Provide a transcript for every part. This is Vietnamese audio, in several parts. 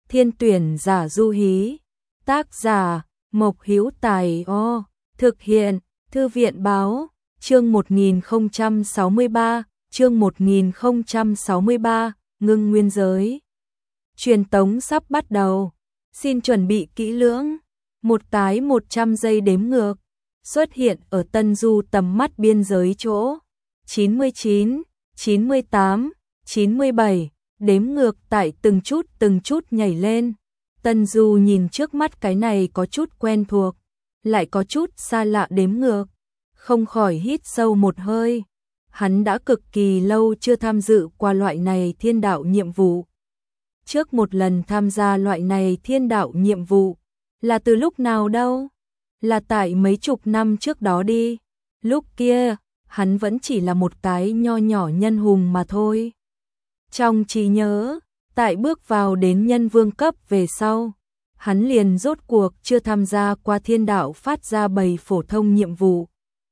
Thiên tuyển giả du hí. Tác giả Mộc Hữu Tài. Thực hiện Thư viện báo. Chương 1063, chương 1063, ngưng nguyên giới. Truyền tống sắp bắt đầu. Xin chuẩn bị kỹ lưỡng. Một cái 100 giây đếm ngược xuất hiện ở Tân Du tầm mắt biên giới chỗ 99, 98, 97, đếm ngược tại từng chút nhảy lên. Tân Du nhìn trước mắt cái này có chút quen thuộc, lại có chút xa lạ đếm ngược, không khỏi hít sâu một hơi. Hắn đã cực kỳ lâu chưa tham dự qua loại này thiên đạo nhiệm vụ. Trước một lần tham gia loại này thiên đạo nhiệm vụ là từ lúc nào đâu? Là tại mấy chục năm trước đó đi. Lúc kia, hắn vẫn chỉ là một cái nho nhỏ nhân hùng mà thôi. Trong trí nhớ, tại bước vào đến nhân vương cấp về sau, hắn liền rốt cuộc chưa tham gia qua thiên đạo phát ra bầy phổ thông nhiệm vụ.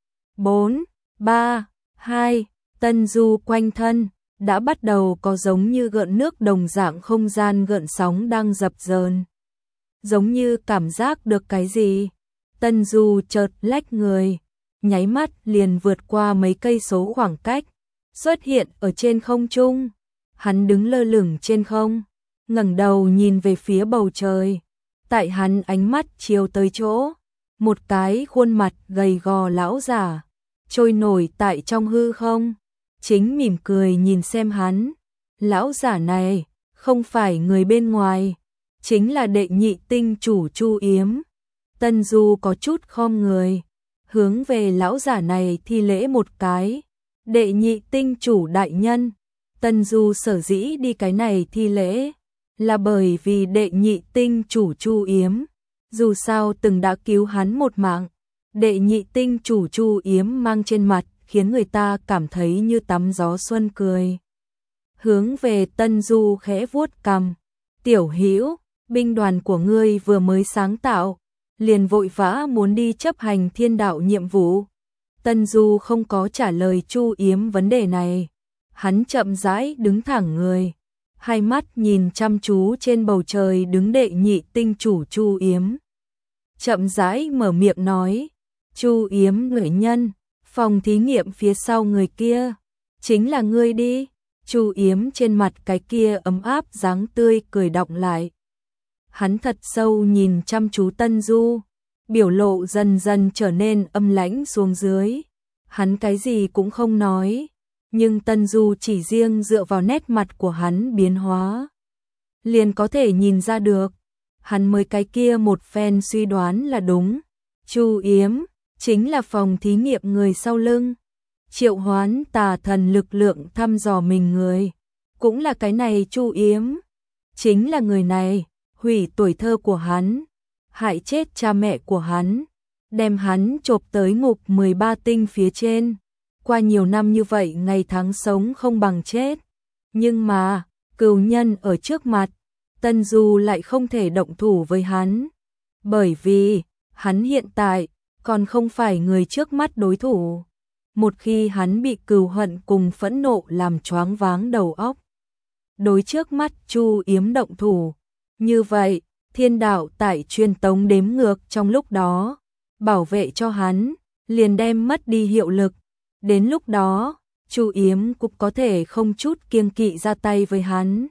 4, 3, 2, Tân Du quanh thân đã bắt đầu có giống như gợn nước đồng dạng không gian gợn sóng đang dập dờn. Giống như cảm giác được cái gì, Tân Du chợt lách người, nháy mắt liền vượt qua mấy cây số khoảng cách, xuất hiện ở trên không trung. Hắn đứng lơ lửng trên không, ngẩng đầu nhìn về phía bầu trời. Tại hắn ánh mắt chiếu tới chỗ, một cái khuôn mặt gầy gò lão giả trôi nổi tại trong hư không, chính mỉm cười nhìn xem hắn. Lão giả này không phải người bên ngoài, chính là đệ nhị tinh chủ Chu Yếm. Tân Du có chút khom người, hướng về lão giả này thi lễ một cái. Đệ nhị tinh chủ đại nhân. Tân Du sở dĩ đi cái này thi lễ là bởi vì đệ nhị tinh chủ Chu Yếm dù sao từng đã cứu hắn một mạng. Đệ nhị tinh chủ Chu Yếm mang trên mặt khiến người ta cảm thấy như tắm gió xuân cười. Hướng về Tân Du khẽ vuốt cằm. Tiểu Hữu, binh đoàn của ngươi vừa mới sáng tạo, liền vội vã muốn đi chấp hành thiên đạo nhiệm vụ. Tân Du không có trả lời Chu Yếm vấn đề này. Hắn chậm rãi đứng thẳng người, hai mắt nhìn chăm chú trên bầu trời đứng đệ nhị tinh chủ Chu Yếm. Chậm rãi mở miệng nói, Chu Yếm người nhân, phòng thí nghiệm phía sau người kia, chính là ngươi đi. Chu Yếm trên mặt cái kia ấm áp dáng tươi cười đọng lại. Hắn thật sâu nhìn chăm chú Tân Du, biểu lộ dần dần trở nên âm lãnh xuống dưới. Hắn cái gì cũng không nói, nhưng Tân Du chỉ riêng dựa vào nét mặt của hắn biến hóa, liền có thể nhìn ra được, hắn mới cái kia một phen suy đoán là đúng. Chu Yếm chính là phòng thí nghiệm người sau lưng triệu hoán tà thần lực lượng thăm dò mình người, cũng là cái này Chu Yếm. Chính là người này hủy tuổi thơ của hắn, hại chết cha mẹ của hắn, đem hắn chộp tới ngục 13 tinh phía trên. Qua nhiều năm như vậy ngày tháng sống không bằng chết, nhưng mà cừu nhân ở trước mặt, Tân Du lại không thể động thủ với hắn, bởi vì hắn hiện tại còn không phải người trước mắt đối thủ. Một khi hắn bị cừu hận cùng phẫn nộ làm choáng váng đầu óc, đối trước mắt Chu Yếm động thủ, như vậy thiên đạo tại truyền tống đếm ngược trong lúc đó bảo vệ cho hắn liền đem mất đi hiệu lực. Đến lúc đó, Chu Yếm cũng có thể không chút kiêng kỵ ra tay với hắn.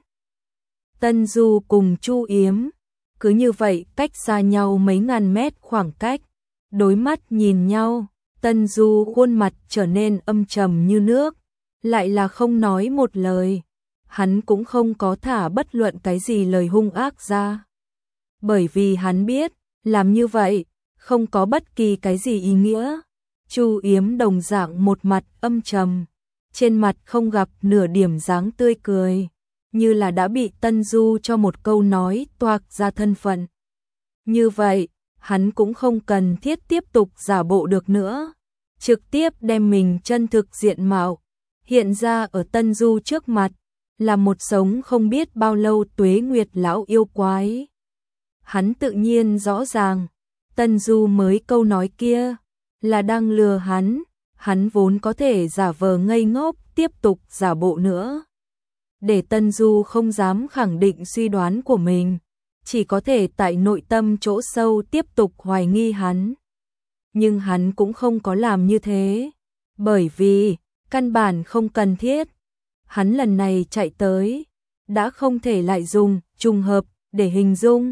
Tân Du cùng Chu Yếm cứ như vậy cách xa nhau mấy ngàn mét khoảng cách, đối mắt nhìn nhau. Tân Du khuôn mặt trở nên âm trầm như nước, lại là không nói một lời. Hắn cũng không có thả bất luận cái gì lời hung ác ra, bởi vì hắn biết làm như vậy không có bất kỳ cái gì ý nghĩa. Chu Yếm đồng dạng một mặt âm trầm, trên mặt không gặp nửa điểm dáng tươi cười, như là đã bị Tân Du cho một câu nói toạc ra thân phận. Như vậy, hắn cũng không cần thiết tiếp tục giả bộ được nữa, trực tiếp đem mình chân thực diện mạo hiện ra ở Tân Du trước mặt, là một sống không biết bao lâu tuế nguyệt lão yêu quái. Hắn tự nhiên rõ ràng, Tân Du mới câu nói kia là đang lừa hắn vốn có thể giả vờ ngây ngốc tiếp tục giả bộ nữa. Để Tân Du không dám khẳng định suy đoán của mình, chỉ có thể tại nội tâm chỗ sâu tiếp tục hoài nghi hắn. Nhưng hắn cũng không có làm như thế, bởi vì căn bản không cần thiết. Hắn lần này chạy tới, đã không thể lại dùng trùng hợp để hình dung.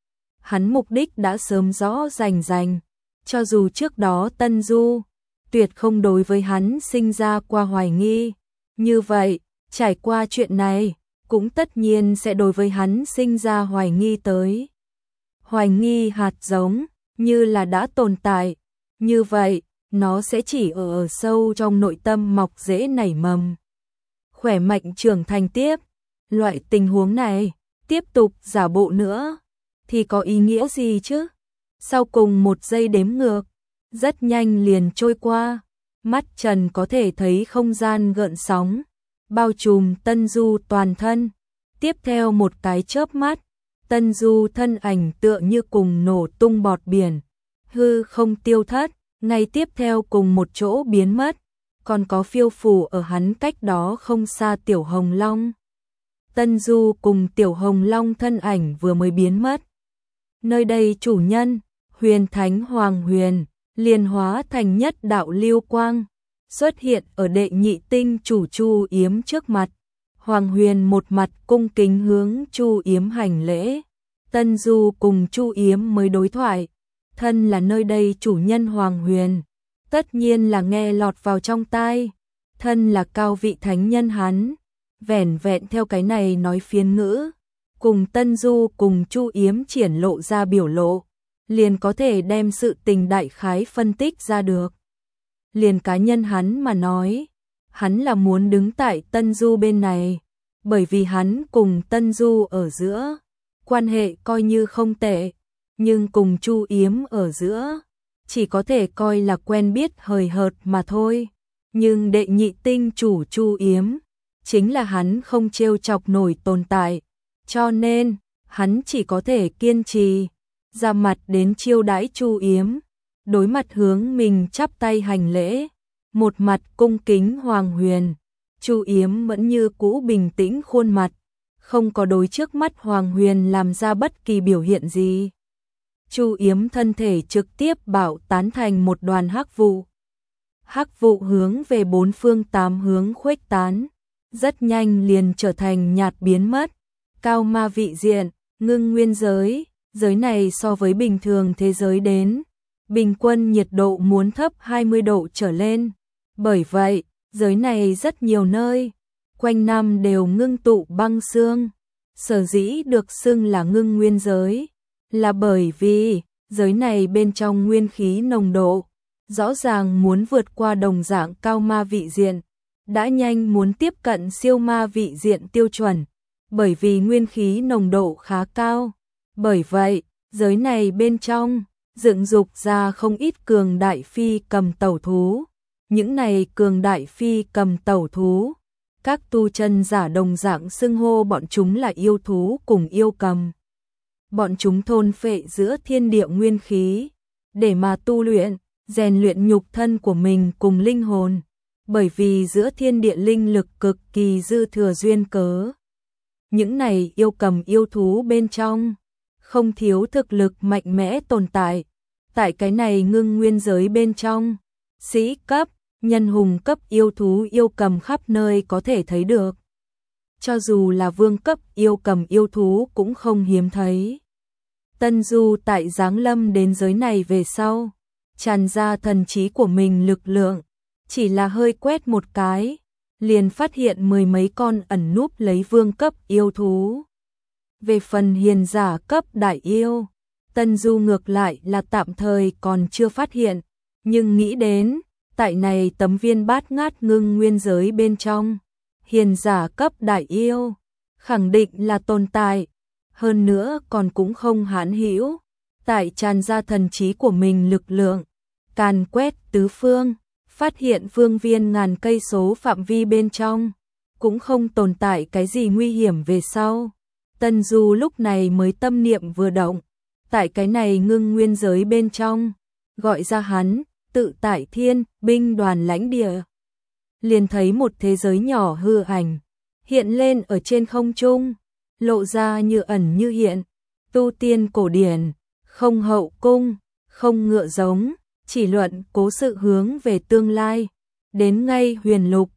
Hắn mục đích đã sớm rõ rành, cho dù trước đó Tân Du tuyệt không đối với hắn sinh ra qua hoài nghi, như vậy, trải qua chuyện này, cũng tất nhiên sẽ đối với hắn sinh ra hoài nghi tới. Hoài nghi hạt giống, như là đã tồn tại, như vậy, nó sẽ chỉ ở sâu trong nội tâm mọc rễ nảy mầm. Khỏe mạnh trưởng thành tiếp, loại tình huống này, tiếp tục giả bộ nữa, thì có ý nghĩa gì chứ? Sau cùng 1 giây đếm ngược, rất nhanh liền trôi qua, mắt Trần có thể thấy không gian gợn sóng, bao trùm Tân Du toàn thân. Tiếp theo một cái chớp mắt, Tân Du thân ảnh tựa như cùng nổ tung bọt biển, hư không tiêu thất, ngay tiếp theo cùng một chỗ biến mất, còn có phiêu phù ở hắn cách đó không xa Tiểu Hồng Long. Tân Du cùng Tiểu Hồng Long thân ảnh vừa mới biến mất. Nơi đây chủ nhân, Huyền Thánh Hoàng Huyền, liền hóa thành nhất đạo lưu quang, xuất hiện ở đệ nhị tinh chủ Chu Yếm trước mặt. Hoàng Huyền một mặt cung kính hướng Chu Yếm hành lễ. Tân Du cùng Chu Yếm mới đối thoại, thân là nơi đây chủ nhân Hoàng Huyền, tất nhiên là nghe lọt vào trong tai, thân là cao vị thánh nhân hắn, vẻn vẹn theo cái này nói phiên ngữ, cùng Tân Du cùng Chu Yếm triển lộ ra biểu lộ, liền có thể đem sự tình đại khái phân tích ra được. Liền cá nhân hắn mà nói, hắn là muốn đứng tại Tân Du bên này, bởi vì hắn cùng Tân Du ở giữa, quan hệ coi như không tệ, nhưng cùng Chu Yếm ở giữa, chỉ có thể coi là quen biết hời hợt mà thôi. Nhưng đệ nhị tinh chủ Chu Yếm, chính là hắn không trêu chọc nổi tồn tại, cho nên, hắn chỉ có thể kiên trì, ra mặt đến chiêu đãi Chu Yếm, đối mặt hướng mình chắp tay hành lễ, một mặt cung kính Hoàng Huyền. Chu Yếm vẫn như cũ bình tĩnh khuôn mặt, không có đối trước mắt Hoàng Huyền làm ra bất kỳ biểu hiện gì. Chu Yếm thân thể trực tiếp bạo tán thành một đoàn hắc vụ. Hắc vụ hướng về 4 phương 8 hướng khuếch tán, rất nhanh liền trở thành nhạt biến mất. Cao ma vị diện, ngưng nguyên giới, giới này so với bình thường thế giới đến, bình quân nhiệt độ muốn thấp 20 độ trở lên. Bởi vậy, giới này rất nhiều nơi, quanh năm đều ngưng tụ băng sương. Sở dĩ được xưng là ngưng nguyên giới, là bởi vì giới này bên trong nguyên khí nồng độ, rõ ràng muốn vượt qua đồng dạng cao ma vị diện, đã nhanh muốn tiếp cận siêu ma vị diện tiêu chuẩn, bởi vì nguyên khí nồng độ khá cao. Bởi vậy, giới này bên trong, dựng dục ra không ít cường đại phi cầm tẩu thú. Những này cường đại phi cầm tẩu thú, các tu chân giả đồng dạng xưng hô bọn chúng là yêu thú cùng yêu cầm. Bọn chúng thôn phệ giữa thiên địa nguyên khí, để mà tu luyện, rèn luyện nhục thân của mình cùng linh hồn, bởi vì giữa thiên địa linh lực cực kỳ dư thừa duyên cớ. Những này yêu cầm yêu thú bên trong, không thiếu thực lực mạnh mẽ tồn tại. Tại cái này ngưng nguyên giới bên trong, sĩ cấp, nhân hùng cấp yêu thú yêu cầm khắp nơi có thể thấy được. Cho dù là vương cấp yêu cầm yêu thú cũng không hiếm thấy. Tân Du tại giáng lâm đến giới này về sau, tràn ra thần trí của mình lực lượng, chỉ là hơi quét một cái, liền phát hiện 10 mấy con ẩn núp lấy vương cấp yêu thú. Về phần hiền giả cấp đại yêu, Tân Du ngược lại là tạm thời còn chưa phát hiện, nhưng nghĩ đến, tại này tấm viên bát ngát ngưng nguyên giới bên trong, hiền giả cấp đại yêu, khẳng định là tồn tại, hơn nữa còn cũng không hãn hữu, tại tràn ra thần trí của mình lực lượng, càn quét tứ phương, phát hiện phương viên ngàn cây số phạm vi bên trong, cũng không tồn tại cái gì nguy hiểm về sau. Tân Du lúc này mới tâm niệm vừa động, tại cái này ngưng nguyên giới bên trong, gọi ra hắn, tự tại thiên, binh đoàn lãnh địa. Liền thấy một thế giới nhỏ hư ảnh, hiện lên ở trên không trung, lộ ra như ẩn như hiện. tu tiên cổ điển, không hậu cung, không ngựa giống, chỉ luận cố sự hướng về tương lai. Đến ngay huyền lục,